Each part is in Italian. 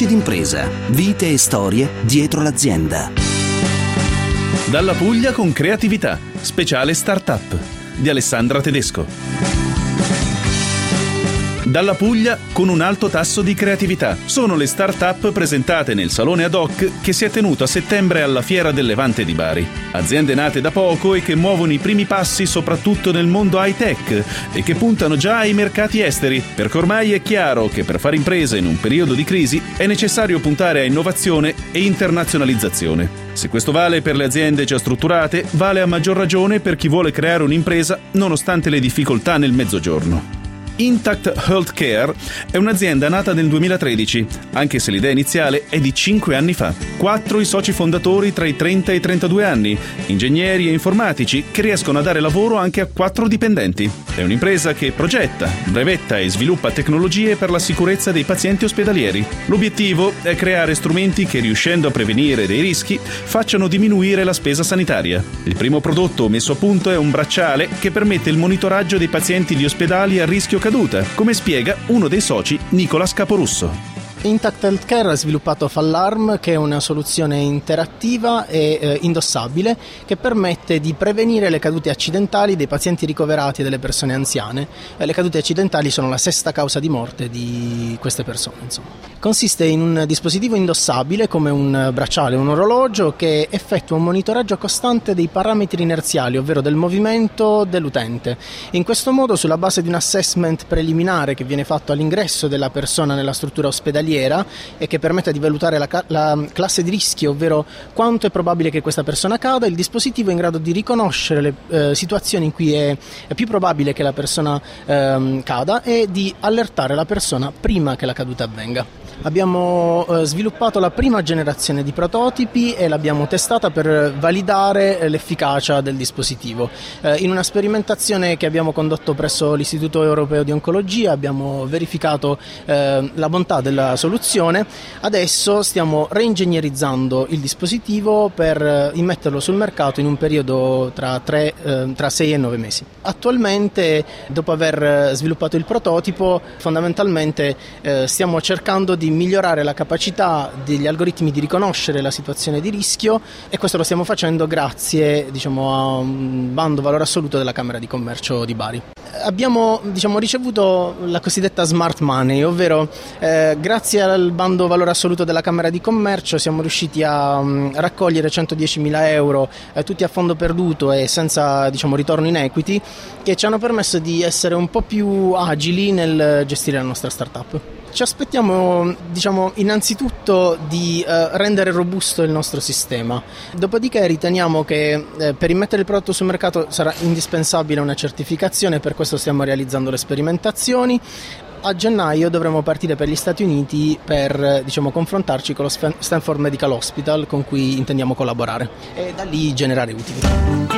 Voci d'impresa, vite e storie dietro l'azienda. Dalla Puglia con creatività, speciale Startup di Alessandra Tedesco. Dalla Puglia con un alto tasso di creatività. Sono le start-up presentate nel salone ad hoc che si è tenuto a settembre alla Fiera del Levante di Bari. Aziende nate da poco e che muovono i primi passi soprattutto nel mondo high-tech e che puntano già ai mercati esteri, perché ormai è chiaro che per fare impresa in un periodo di crisi è necessario puntare a innovazione e internazionalizzazione. Se questo vale per le aziende già strutturate, vale a maggior ragione per chi vuole creare un'impresa nonostante le difficoltà nel mezzogiorno. Intact Healthcare è un'azienda nata nel 2013, anche se l'idea iniziale è di 5 anni fa. 4 i soci fondatori tra i 30 e i 32 anni, ingegneri e informatici che riescono a dare lavoro anche a 4 dipendenti. È un'impresa che progetta, brevetta e sviluppa tecnologie per la sicurezza dei pazienti ospedalieri. L'obiettivo è creare strumenti che, riuscendo a prevenire dei rischi, facciano diminuire la spesa sanitaria. Il primo prodotto messo a punto è un bracciale che permette il monitoraggio dei pazienti di ospedali a rischio caduta, come spiega uno dei soci, Nicola Scaporusso. Intact Healthcare ha sviluppato Fallarm, che è una soluzione interattiva e indossabile che permette di prevenire le cadute accidentali dei pazienti ricoverati e delle persone anziane. Le cadute accidentali sono la 6ª causa di morte di queste persone. Consiste in un dispositivo indossabile come un bracciale, un orologio che effettua un monitoraggio costante dei parametri inerziali, ovvero del movimento dell'utente. In questo modo, sulla base di un assessment preliminare che viene fatto all'ingresso della persona nella struttura ospedaliera e che permette di valutare la classe di rischio, ovvero quanto è probabile che questa persona cada, il dispositivo è in grado di riconoscere le situazioni in cui è più probabile che la persona cada e di allertare la persona prima che la caduta avvenga. Abbiamo sviluppato la prima generazione di prototipi e l'abbiamo testata per validare l'efficacia del dispositivo. In una sperimentazione che abbiamo condotto presso l'Istituto Europeo di Oncologia abbiamo verificato la bontà della soluzione. Adesso stiamo reingegnerizzando il dispositivo per immetterlo sul mercato in un periodo tra 6 e 9 mesi. Attualmente, dopo aver sviluppato il prototipo, fondamentalmente stiamo cercando di migliorare la capacità degli algoritmi di riconoscere la situazione di rischio, e questo lo stiamo facendo grazie a un bando valore assoluto della Camera di Commercio di Bari. Abbiamo ricevuto la cosiddetta smart money, ovvero grazie al bando valore assoluto della Camera di Commercio siamo riusciti a raccogliere 110.000 euro tutti a fondo perduto e senza ritorno in equity, che ci hanno permesso di essere un po' più agili nel gestire la nostra startup. Ci aspettiamo, innanzitutto di rendere robusto il nostro sistema. Dopodiché riteniamo che per immettere il prodotto sul mercato sarà indispensabile una certificazione, per questo stiamo realizzando le sperimentazioni. A gennaio dovremo partire per gli Stati Uniti per confrontarci con lo Stanford Medical Hospital, con cui intendiamo collaborare, e da lì generare utili.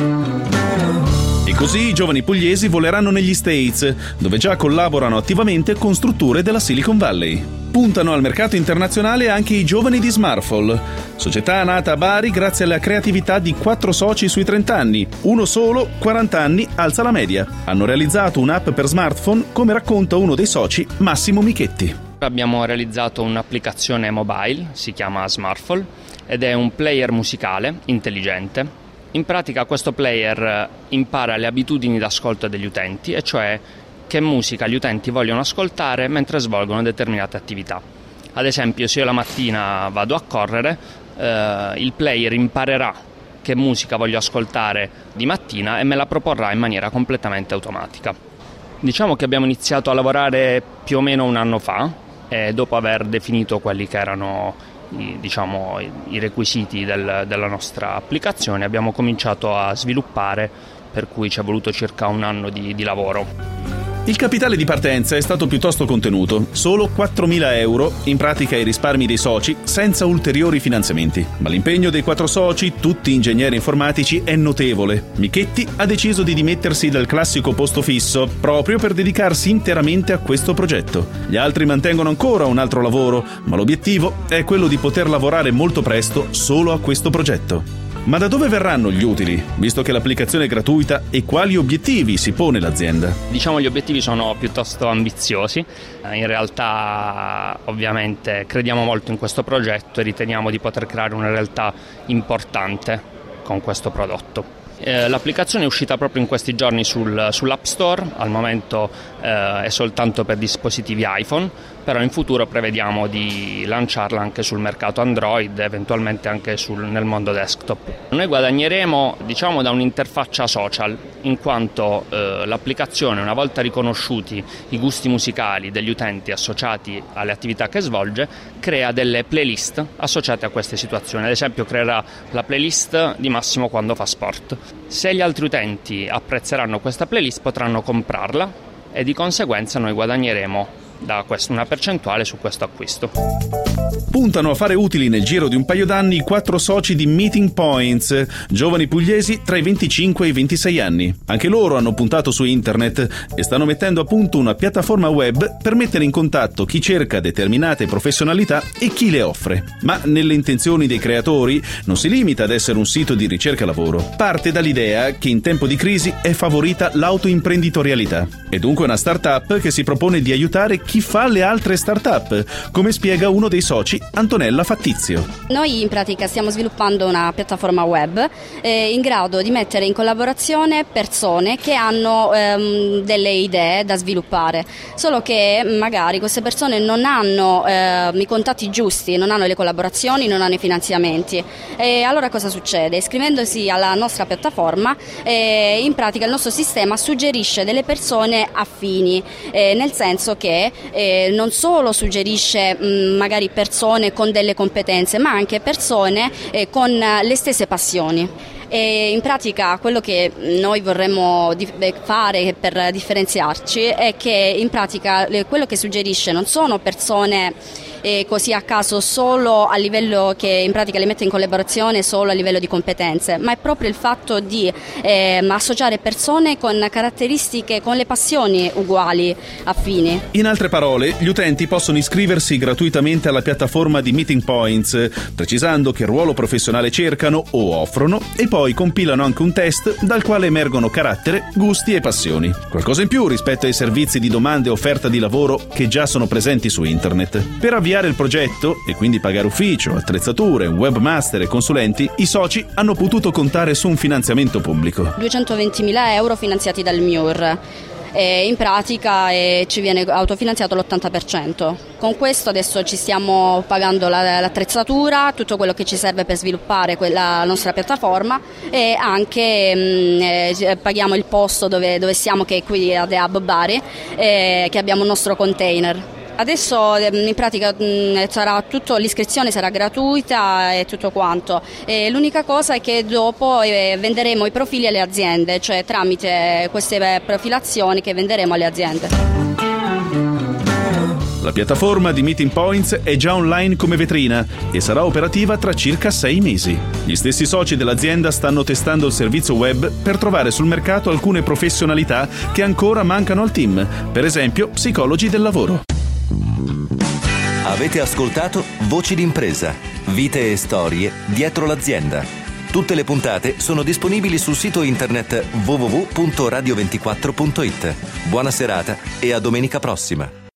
E così i giovani pugliesi voleranno negli States, dove già collaborano attivamente con strutture della Silicon Valley. Puntano al mercato internazionale anche i giovani di Smartfall, società nata a Bari grazie alla creatività di 4 soci sui 30 anni. Uno solo, 40 anni, alza la media. Hanno realizzato un'app per smartphone, come racconta uno dei soci, Massimo Michetti. Abbiamo realizzato un'applicazione mobile, si chiama Smartfall, ed è un player musicale intelligente. In pratica questo player impara le abitudini d'ascolto degli utenti, e cioè che musica gli utenti vogliono ascoltare mentre svolgono determinate attività. Ad esempio, se io la mattina vado a correre, il player imparerà che musica voglio ascoltare di mattina e me la proporrà in maniera completamente automatica. Diciamo che abbiamo iniziato a lavorare più o meno un anno fa, e dopo aver definito quelli che erano i requisiti della nostra applicazione abbiamo cominciato a sviluppare, per cui ci è voluto circa un anno di lavoro. Il capitale di partenza è stato piuttosto contenuto, solo 4.000 euro, in pratica i risparmi dei soci, senza ulteriori finanziamenti. Ma l'impegno dei 4 soci, tutti ingegneri informatici, è notevole. Michetti ha deciso di dimettersi dal classico posto fisso, proprio per dedicarsi interamente a questo progetto. Gli altri mantengono ancora un altro lavoro, ma l'obiettivo è quello di poter lavorare molto presto solo a questo progetto. Ma da dove verranno gli utili, visto che l'applicazione è gratuita, e quali obiettivi si pone l'azienda? Diciamo gli obiettivi sono piuttosto ambiziosi. In realtà ovviamente crediamo molto in questo progetto e riteniamo di poter creare una realtà importante con questo prodotto. L'applicazione è uscita proprio in questi giorni sull'App Store, al momento è soltanto per dispositivi iPhone, però in futuro prevediamo di lanciarla anche sul mercato Android, eventualmente anche nel mondo desktop. Noi guadagneremo, diciamo, da un'interfaccia social, in quanto l'applicazione, una volta riconosciuti i gusti musicali degli utenti associati alle attività che svolge, crea delle playlist associate a queste situazioni. Ad esempio creerà la playlist di Massimo quando fa sport. Se gli altri utenti apprezzeranno questa playlist potranno comprarla e di conseguenza noi guadagneremo da una percentuale su questo acquisto. Puntano a fare utili nel giro di un paio d'anni i 4 soci di Meeting Points, giovani pugliesi tra i 25 e i 26 anni. Anche loro hanno puntato su internet e stanno mettendo a punto una piattaforma web per mettere in contatto chi cerca determinate professionalità e chi le offre. Ma nelle intenzioni dei creatori non si limita ad essere un sito di ricerca lavoro. Parte dall'idea che in tempo di crisi è favorita l'autoimprenditorialità. È dunque una startup che si propone di aiutare chi fa le altre startup, come spiega uno dei soci, Antonella Fattizio. Noi in pratica stiamo sviluppando una piattaforma web in grado di mettere in collaborazione persone che hanno delle idee da sviluppare, solo che magari queste persone non hanno i contatti giusti, non hanno le collaborazioni, non hanno i finanziamenti. E allora cosa succede? Iscrivendosi alla nostra piattaforma, in pratica il nostro sistema suggerisce delle persone affini, nel senso che non solo suggerisce magari persone con delle competenze, ma anche persone con le stesse passioni. E in pratica quello che noi vorremmo fare per differenziarci è che in pratica quello che suggerisce non sono persone così a caso solo a livello che in pratica le mette in collaborazione solo a livello di competenze, ma è proprio il fatto di associare persone con caratteristiche, con le passioni uguali, affini. In altre parole, gli utenti possono iscriversi gratuitamente alla piattaforma di Meeting Points, precisando che ruolo professionale cercano o offrono, e poi compilano anche un test dal quale emergono carattere, gusti e passioni. Qualcosa in più rispetto ai servizi di domanda e offerta di lavoro che già sono presenti su internet. Per avviare il progetto e quindi pagare ufficio, attrezzature, webmaster e consulenti, i soci hanno potuto contare su un finanziamento pubblico. 220.000 euro finanziati dal MIUR. In pratica ci viene autofinanziato l'80%. Con questo adesso ci stiamo pagando l'attrezzatura, tutto quello che ci serve per sviluppare la nostra piattaforma, e anche paghiamo il posto dove siamo, che è qui a The Hub Bari, che abbiamo il nostro container. Adesso in pratica sarà tutto, l'iscrizione sarà gratuita e tutto quanto. L'unica cosa è che dopo venderemo i profili alle aziende, cioè tramite queste profilazioni che venderemo alle aziende. La piattaforma di Meeting Points è già online come vetrina e sarà operativa tra circa 6 mesi. Gli stessi soci dell'azienda stanno testando il servizio web per trovare sul mercato alcune professionalità che ancora mancano al team, per esempio psicologi del lavoro. Avete ascoltato Voci d'impresa, vite e storie dietro l'azienda. Tutte le puntate sono disponibili sul sito internet www.radio24.it. Buona serata e a domenica prossima.